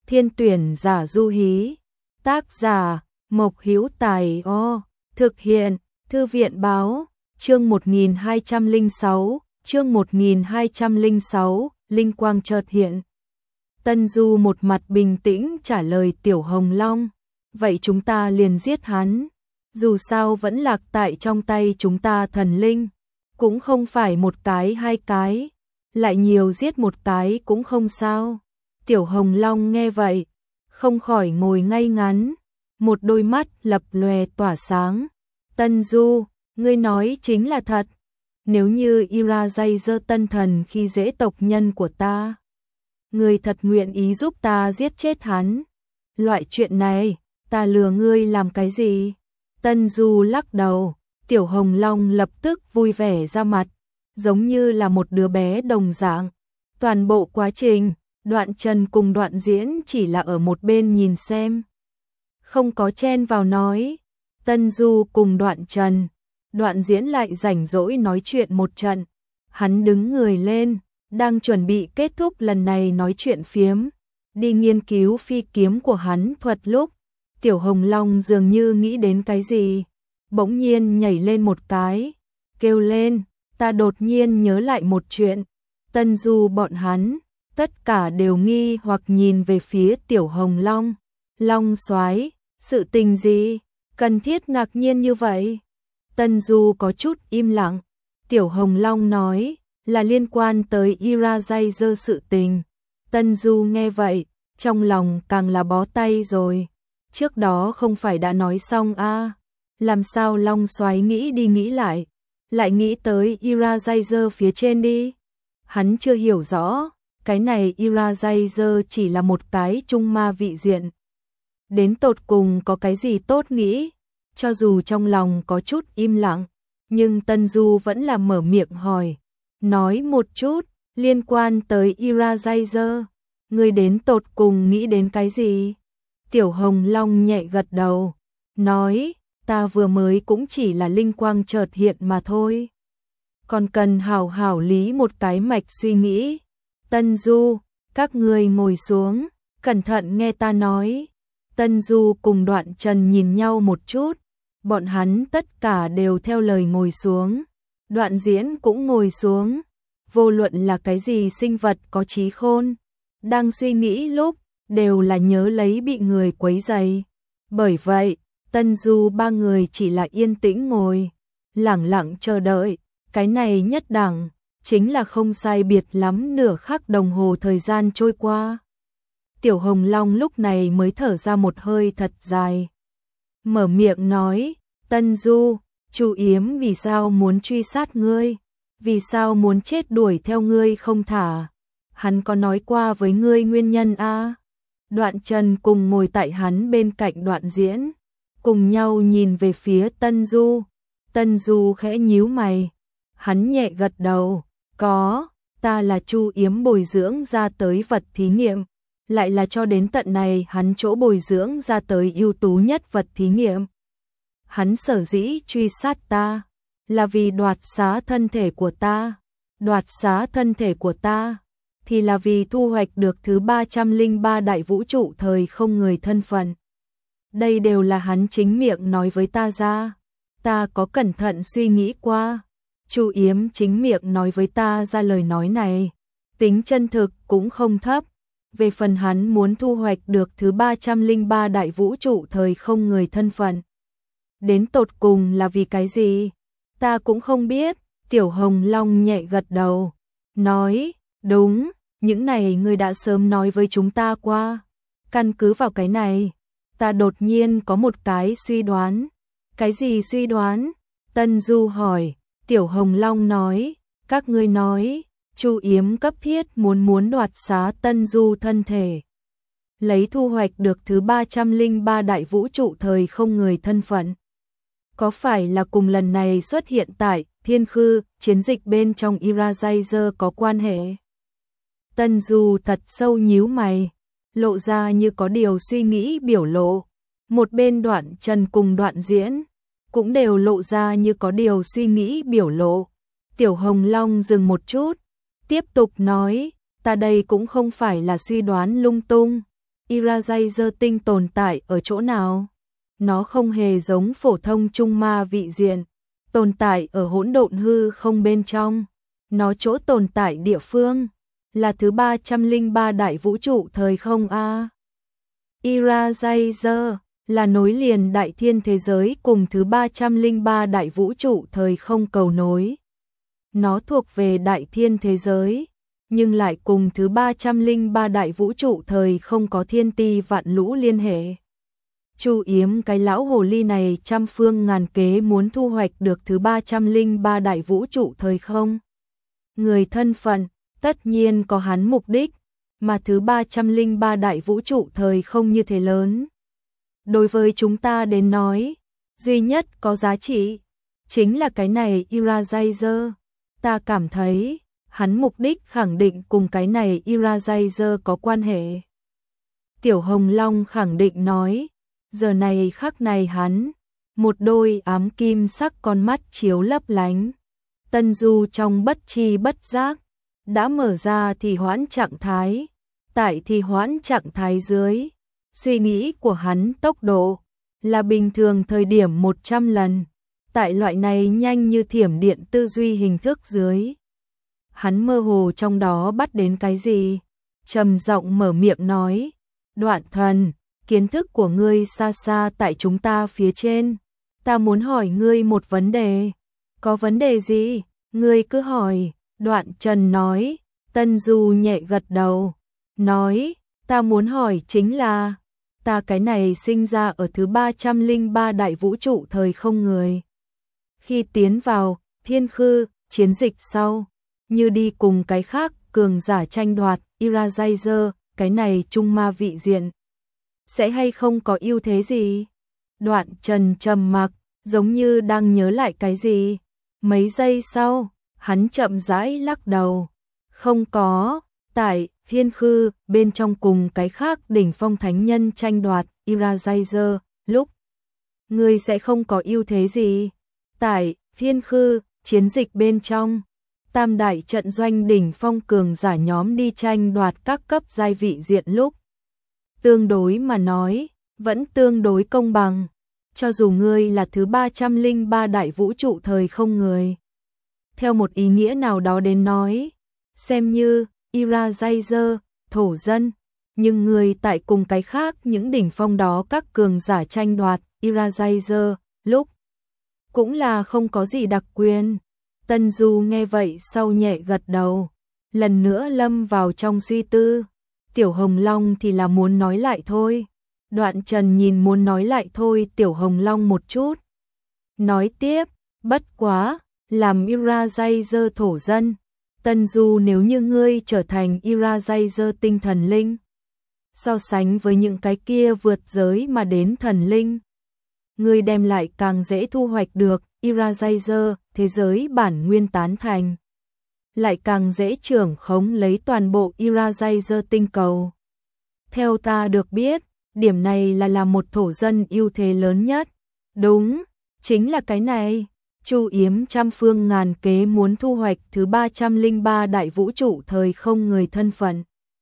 Thiên tuyển giả du hí. Tác giả Mộc Hữu Tài. Thực hiện Thư viện báo. Chương 1206. Chương 1206. Linh quang chợt hiện. Tân Du một mặt bình tĩnh trả lời Tiểu Hồng Long. Vậy chúng ta liền giết hắn. Dù sao vẫn lạc tại trong tay chúng ta thần linh. Cũng không phải một cái hai cái. Lại nhiều giết một cái cũng không sao. Tiểu Hồng Long nghe vậy, không khỏi ngồi ngay ngắn. Một đôi mắt lập lòe tỏa sáng. Tân Du, ngươi nói chính là thật. Nếu như Irajazer tân thần khi dễ tộc nhân của ta, ngươi thật nguyện ý giúp ta giết chết hắn. Loại chuyện này, ta lừa ngươi làm cái gì? Tân Du lắc đầu. Tiểu Hồng Long lập tức vui vẻ ra mặt, giống như là một đứa bé đồng dạng. Toàn bộ quá trình, Đoạn Trần cùng Đoạn Diễn chỉ là ở một bên nhìn xem, không có chen vào nói. Tân Du cùng Đoạn Trần, Đoạn Diễn lại rảnh rỗi nói chuyện một trận. Hắn đứng người lên, đang chuẩn bị kết thúc lần này nói chuyện phiếm, đi nghiên cứu phi kiếm của hắn thuật lúc, Tiểu Hồng Long dường như nghĩ đến cái gì, bỗng nhiên nhảy lên một cái, kêu lên, ta đột nhiên nhớ lại một chuyện. Tân Du bọn hắn, tất cả đều nghi hoặc nhìn về phía Tiểu Hồng Long. Long soái, sự tình gì, cần thiết ngạc nhiên như vậy? Tân Du có chút im lặng. Tiểu Hồng Long nói, là liên quan tới Irajazer sự tình. Tân Du nghe vậy, trong lòng càng là bó tay rồi. Trước đó không phải đã nói xong à? Làm sao Long soái nghĩ đi nghĩ lại nghĩ tới Irajazer phía trên đi? Hắn chưa hiểu rõ, cái này Irajazer chỉ là một cái trung ma vị diện. Đến tột cùng có cái gì tốt nghĩ? Cho dù trong lòng có chút im lặng, nhưng Tân Du vẫn là mở miệng hỏi. Nói một chút, liên quan tới Irajazer, ngươi đến tột cùng nghĩ đến cái gì? Tiểu Hồng Long nhẹ gật đầu, nói, ta vừa mới cũng chỉ là linh quang chợt hiện mà thôi. Còn cần hảo hảo lý một cái mạch suy nghĩ. Tân Du, các ngươi ngồi xuống, cẩn thận nghe ta nói. Tân Du cùng Đoạn Trần nhìn nhau một chút, bọn hắn tất cả đều theo lời ngồi xuống. Đoạn Diễn cũng ngồi xuống. Vô luận là cái gì sinh vật có trí khôn, đang suy nghĩ lúc, đều là nhớ lấy bị người quấy rầy. Bởi vậy, Tân Du ba người chỉ là yên tĩnh ngồi, lẳng lặng chờ đợi. Cái này nhất đẳng, chính là không sai biệt lắm nửa khắc đồng hồ thời gian trôi qua. Tiểu Hồng Long lúc này mới thở ra một hơi thật dài. Mở miệng nói, Tân Du, Chu Yếm vì sao muốn truy sát ngươi? Vì sao muốn chết đuổi theo ngươi không thả? Hắn có nói qua với ngươi nguyên nhân a? Đoạn Trần cùng ngồi tại hắn bên cạnh Đoạn Diễn, cùng nhau nhìn về phía Tân Du. Tân Du khẽ nhíu mày, hắn nhẹ gật đầu, có, ta là Chu Yếm bồi dưỡng ra tới vật thí nghiệm, lại là cho đến tận này hắn chỗ bồi dưỡng ra tới ưu tú nhất vật thí nghiệm. Hắn sở dĩ truy sát ta, là vì đoạt xá thân thể của ta. Đoạt xá thân thể của ta, thì là vì thu hoạch được thứ 303 đại vũ trụ thời không người thân phận. Đây đều là hắn chính miệng nói với ta ra. Ta có cẩn thận suy nghĩ qua. Chu Yếm chính miệng nói với ta ra lời nói này, tính chân thực cũng không thấp. Về phần hắn muốn thu hoạch được thứ 303 đại vũ trụ thời không người thân phận, đến tột cùng là vì cái gì? Ta cũng không biết. Tiểu Hồng Long nhẹ gật đầu, nói, đúng, những này ngươi đã sớm nói với chúng ta qua. Căn cứ vào cái này, ta đột nhiên có một cái suy đoán. Cái gì suy đoán? Tân Du hỏi. Tiểu Hồng Long nói, các ngươi nói, Chu Yếm cấp thiết muốn đoạt xá Tân Du thân thể, lấy thu hoạch được thứ 303 đại vũ trụ thời không người thân phận. Có phải là cùng lần này xuất hiện tại Thiên Khư chiến dịch bên trong Irajazer có quan hệ? Tân Du thật sâu nhíu mày, lộ ra như có điều suy nghĩ biểu lộ. Một bên Đoạn Trần cùng Đoạn Diễn cũng đều lộ ra như có điều suy nghĩ biểu lộ. Tiểu Hồng Long dừng một chút, tiếp tục nói, ta đây cũng không phải là suy đoán lung tung, Eraser tinh tồn tại ở chỗ nào? Nó không hề giống phổ thông trung ma vị diện, tồn tại ở hỗn độn hư không bên trong. Nó chỗ tồn tại địa phương là thứ 303 đại vũ trụ thời không a. Eraser là nối liền đại thiên thế giới cùng thứ 303 đại vũ trụ thời không cầu nối. Nó thuộc về đại thiên thế giới, nhưng lại cùng thứ 303 đại vũ trụ thời không có thiên ti vạn lũ liên hệ. Chu Yếm cái lão hồ ly này trăm phương ngàn kế muốn thu hoạch được thứ 303 đại vũ trụ thời không. Người thân phận, tất nhiên có hắn mục đích, mà thứ 303 đại vũ trụ thời không như thế lớn. Đối với chúng ta đến nói, duy nhất có giá trị, chính là cái này Eraser. Ta cảm thấy, hắn mục đích khẳng định cùng cái này Eraser có quan hệ. Tiểu Hồng Long khẳng định nói, giờ này khắc này hắn, một đôi ám kim sắc con mắt chiếu lấp lánh. Tân Du trong bất chi bất giác, đã mở ra thì hoãn trạng thái. Tại thì hoãn trạng thái dưới, suy nghĩ của hắn tốc độ là bình thường thời điểm 100 lần. Tại loại này nhanh như thiểm điện tư duy hình thức dưới, hắn mơ hồ trong đó bắt đến cái gì, trầm giọng mở miệng nói, Đoạn Thần, kiến thức của ngươi xa xa tại chúng ta phía trên, ta muốn hỏi ngươi một vấn đề. Có vấn đề gì? Ngươi cứ hỏi. Đoạn Trần nói. Tân Du nhẹ gật đầu, nói, ta muốn hỏi chính là, ta cái này sinh ra ở thứ 303 đại vũ trụ thời không người. Khi tiến vào thiên khư chiến dịch sau, như đi cùng cái khác cường giả tranh đoạt Eraser, cái này trung ma vị diện, sẽ hay không có ưu thế gì? Đoạn Trần trầm mặc, giống như đang nhớ lại cái gì. Mấy giây sau, hắn chậm rãi lắc đầu. Không có, tại thiên khư bên trong cùng cái khác đỉnh phong thánh nhân tranh đoạt Eraser, lúc ngươi sẽ không có ưu thế gì. Tại thiên khư chiến dịch bên trong, tam đại trận doanh đỉnh phong cường giả nhóm đi tranh đoạt các cấp giai vị diện lúc, tương đối mà nói, vẫn tương đối công bằng. Cho dù ngươi là thứ 303 đại vũ trụ thời không người, theo một ý nghĩa nào đó đến nói, xem như Eraser, thổ dân, nhưng người tại cùng cái khác những đỉnh phong đó các cường giả tranh đoạt Eraser, lúc cũng là không có gì đặc quyền. Tân Du nghe vậy sau nhẹ gật đầu, lần nữa lâm vào trong suy tư. Tiểu Hồng Long thì là muốn nói lại thôi. Đoạn Trần nhìn muốn nói lại thôi Tiểu Hồng Long một chút. Nói tiếp, bất quá, làm Eraser thổ dân. Tân Du, nếu như ngươi trở thành Eraser tinh thần linh, so sánh với những cái kia vượt giới mà đến thần linh, ngươi đem lại càng dễ thu hoạch được Eraser thế giới bản nguyên tán thành, lại càng dễ trưởng khống lấy toàn bộ Eraser tinh cầu. Theo ta được biết, điểm này là một thổ dân ưu thế lớn nhất. Đúng, chính là cái này. Chu Yếm trăm phương ngàn kế muốn thu hoạch thứ 303 đại vũ trụ thời không người thân phận.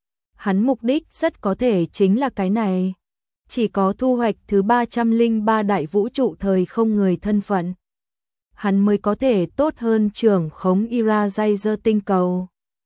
Hắn mục đích rất có thể chính là cái này. Chỉ có thu hoạch thứ 303 đại vũ trụ thời không người thân phận, hắn mới có thể tốt hơn trưởng khống Eraser tinh cầu.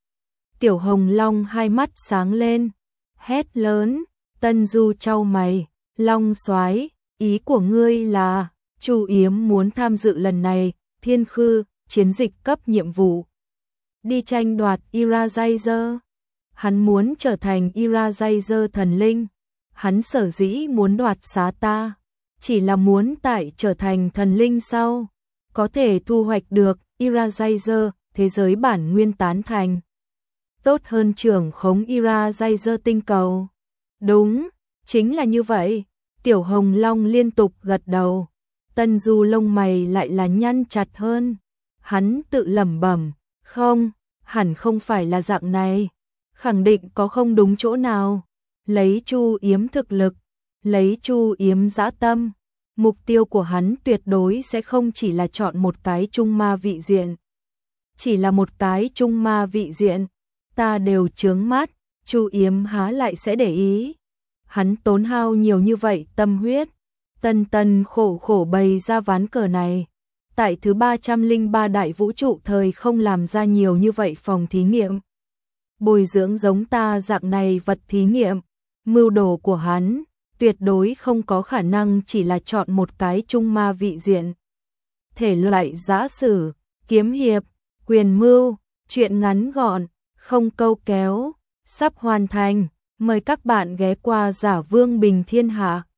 Tiểu Hồng Long hai mắt sáng lên, hét lớn. Tân Du chau mày, Long soái, ý của ngươi là Chu Yếm muốn tham dự lần này thiên khư chiến dịch cấp nhiệm vụ, đi tranh đoạt Eraser. Hắn muốn trở thành Eraser thần linh. Hắn sở dĩ muốn đoạt xá ta, chỉ là muốn tại trở thành thần linh sau, có thể thu hoạch được Eraser thế giới bản nguyên tán thành, tốt hơn trưởng khống Eraser tinh cầu. Đúng, chính là như vậy. Tiểu Hồng Long liên tục gật đầu. Tân Du lông mày lại là nhăn chặt hơn. Hắn tự lẩm bẩm, không, hẳn không phải là dạng này. Khẳng định có không đúng chỗ nào. Lấy Chu Yếm thực lực, lấy Chu Yếm dã tâm, mục tiêu của hắn tuyệt đối sẽ không chỉ là chọn một cái trung ma vị diện. Chỉ là một cái trung ma vị diện, ta đều chướng mắt, Chu Yếm há lại sẽ để ý. hắn tốn hao nhiều như vậy tâm huyết, tần tần khổ khổ bày ra ván cờ này. Tại thứ 303 đại vũ trụ thời không làm ra nhiều như vậy phòng thí nghiệm. Bồi dưỡng giống ta dạng này vật thí nghiệm, mưu đồ của hắn tuyệt đối không có khả năng chỉ là chọn một cái trung ma vị diện. Thể loại giã sử, kiếm hiệp, quyền mưu, truyện ngắn gọn, không câu kéo, sắp hoàn thành. Mời các bạn ghé qua Giả Vương Bình Thiên Hạ.